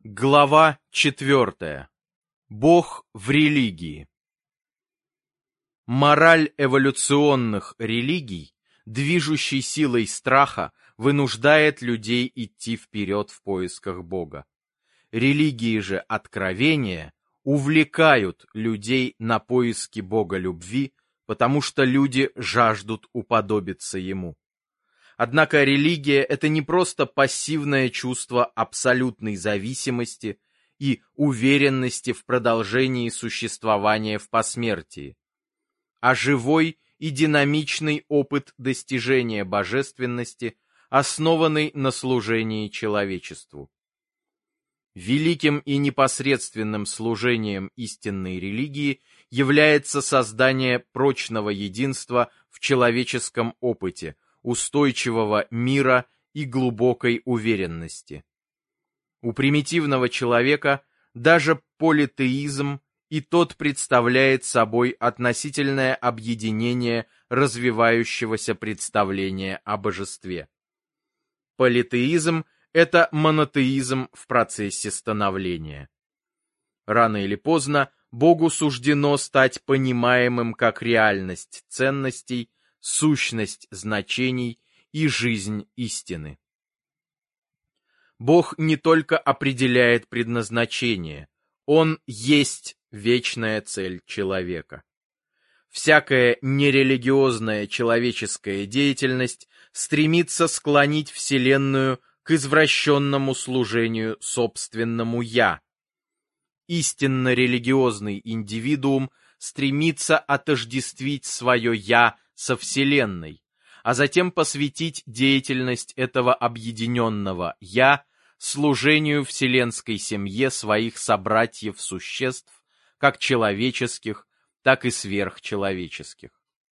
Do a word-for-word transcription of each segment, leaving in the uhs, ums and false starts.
Глава четвертая. Бог в религии. Мораль эволюционных религий, движущей силой страха, вынуждает людей идти вперед в поисках Бога. Религии же откровения увлекают людей на поиски Бога любви, потому что люди жаждут уподобиться Ему. Однако религия — это не просто пассивное чувство абсолютной зависимости и уверенности в продолжении существования в посмертии, а живой и динамичный опыт достижения божественности, основанный на служении человечеству. Великим и непосредственным служением истинной религии является создание прочного единства в человеческом опыте, устойчивого мира и глубокой уверенности. У примитивного человека даже политеизм и тот представляет собой относительное объединение развивающегося представления о божестве. Политеизм — это монотеизм в процессе становления. Рано или поздно Богу суждено стать понимаемым как реальность ценностей, сущность значений и жизнь истины. Бог не только определяет предназначение, Он есть вечная цель человека. Всякая нерелигиозная человеческая деятельность стремится склонить Вселенную к извращенному служению собственному «я». Истинно религиозный индивидуум стремится отождествить свое «я» со Вселенной, а затем посвятить деятельность этого объединенного «я» служению вселенской семье своих собратьев-существ, как человеческих, так и сверхчеловеческих.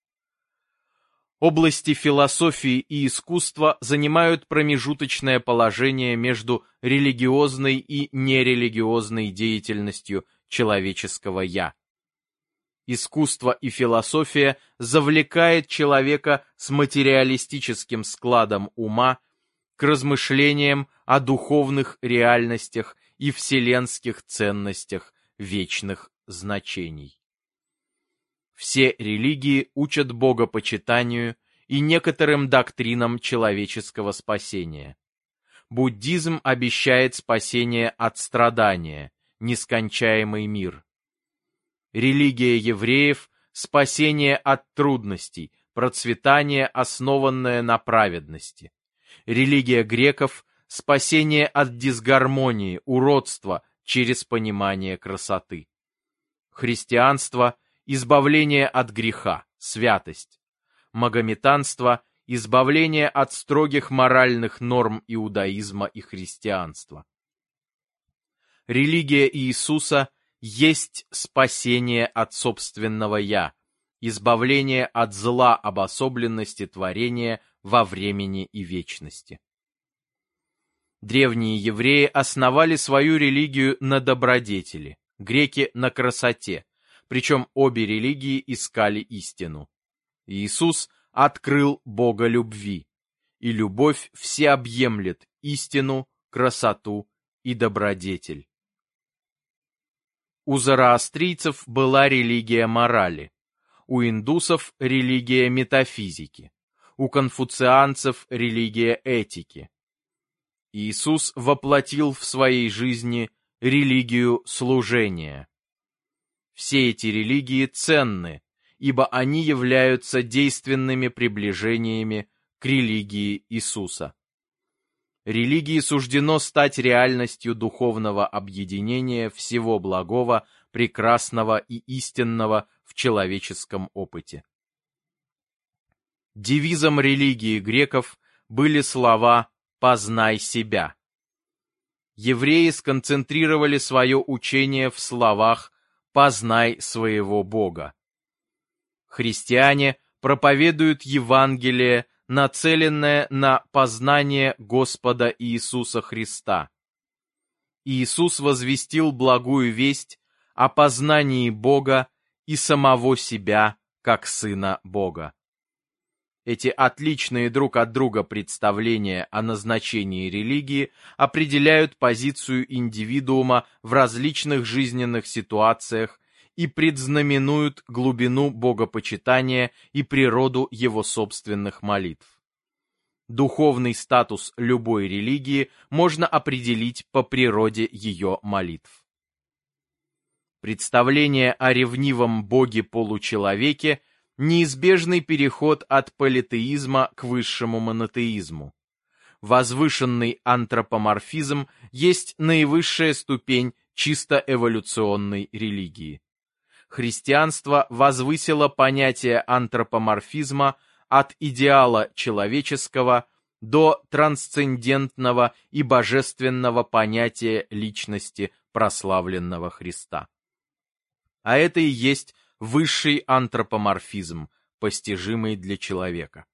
Области философии и искусства занимают промежуточное положение между религиозной и нерелигиозной деятельностью человеческого «я». Искусство и философия завлекает человека с материалистическим складом ума к размышлениям о духовных реальностях и вселенских ценностях вечных значений. Все религии учат богопочитанию и некоторым доктринам человеческого спасения. Буддизм обещает спасение от страдания, нескончаемый мир. Религия евреев — спасение от трудностей, процветание, основанное на праведности. Религия греков — спасение от дисгармонии, уродства через понимание красоты. Христианство — избавление от греха, святость. Магометанство — избавление от строгих моральных норм иудаизма и христианства. Религия Иисуса — есть спасение от собственного «я», избавление от зла обособленности творения во времени и вечности. Древние евреи основали свою религию на добродетели, греки — на красоте, причем обе религии искали истину. Иисус открыл Бога любви, и любовь всеобъемлет истину, красоту и добродетель. У зороастрийцев была религия морали, у индусов — религия метафизики, у конфуцианцев — религия этики. Иисус воплотил в своей жизни религию служения. Все эти религии ценны, ибо они являются действенными приближениями к религии Иисуса. Религии суждено стать реальностью духовного объединения всего благого, прекрасного и истинного в человеческом опыте. Девизом религии греков были слова «познай себя». Евреи сконцентрировали свое учение в словах «познай своего Бога». Христиане проповедуют Евангелие, нацеленное на познание Господа Иисуса Христа. Иисус возвестил благую весть о познании Бога и самого себя как Сына Бога. Эти отличные друг от друга представления о назначении религии определяют позицию индивидуума в различных жизненных ситуациях и предзнаменуют глубину богопочитания и природу его собственных молитв. Духовный статус любой религии можно определить по природе ее молитв. Представление о ревнивом боге-получеловеке – неизбежный переход от политеизма к высшему монотеизму. Возвышенный антропоморфизм есть наивысшая ступень чисто эволюционной религии. Христианство возвысило понятие антропоморфизма от идеала человеческого до трансцендентного и божественного понятия личности прославленного Христа. А это и есть высший антропоморфизм, постижимый для человека.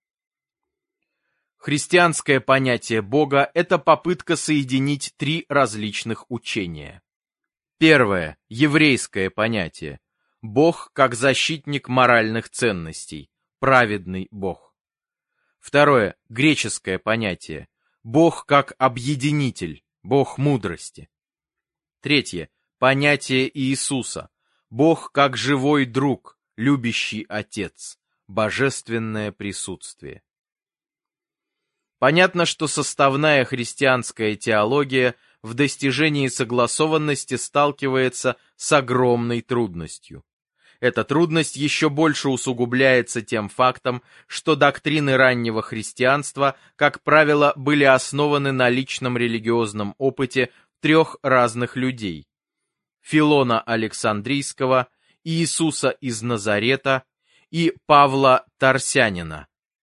Христианское понятие Бога – это попытка соединить три различных учения. Первое – еврейское понятие. Бог как защитник моральных ценностей, праведный Бог. Второе – греческое понятие. Бог как объединитель, Бог мудрости. Третье – понятие Иисуса. Бог как живой друг, любящий Отец, божественное присутствие. Понятно, что составная христианская теология в достижении согласованности сталкивается с огромной трудностью. Эта трудность еще больше усугубляется тем фактом, что доктрины раннего христианства, как правило, были основаны на личном религиозном опыте трех разных людей: Филона Александрийского, Иисуса из Назарета и Павла Тарсянина.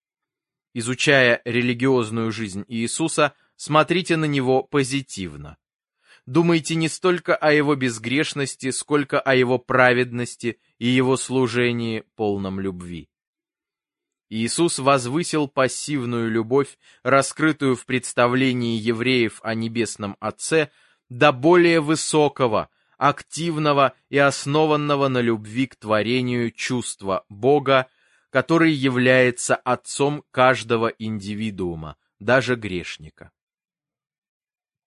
Изучая религиозную жизнь Иисуса, смотрите на него позитивно. Думайте не столько о его безгрешности, сколько о его праведности и его служении, полном любви. Иисус возвысил пассивную любовь, раскрытую в представлении евреев о Небесном Отце, до более высокого, активного и основанного на любви к творению чувства Бога, который является отцом каждого индивидуума, даже грешника.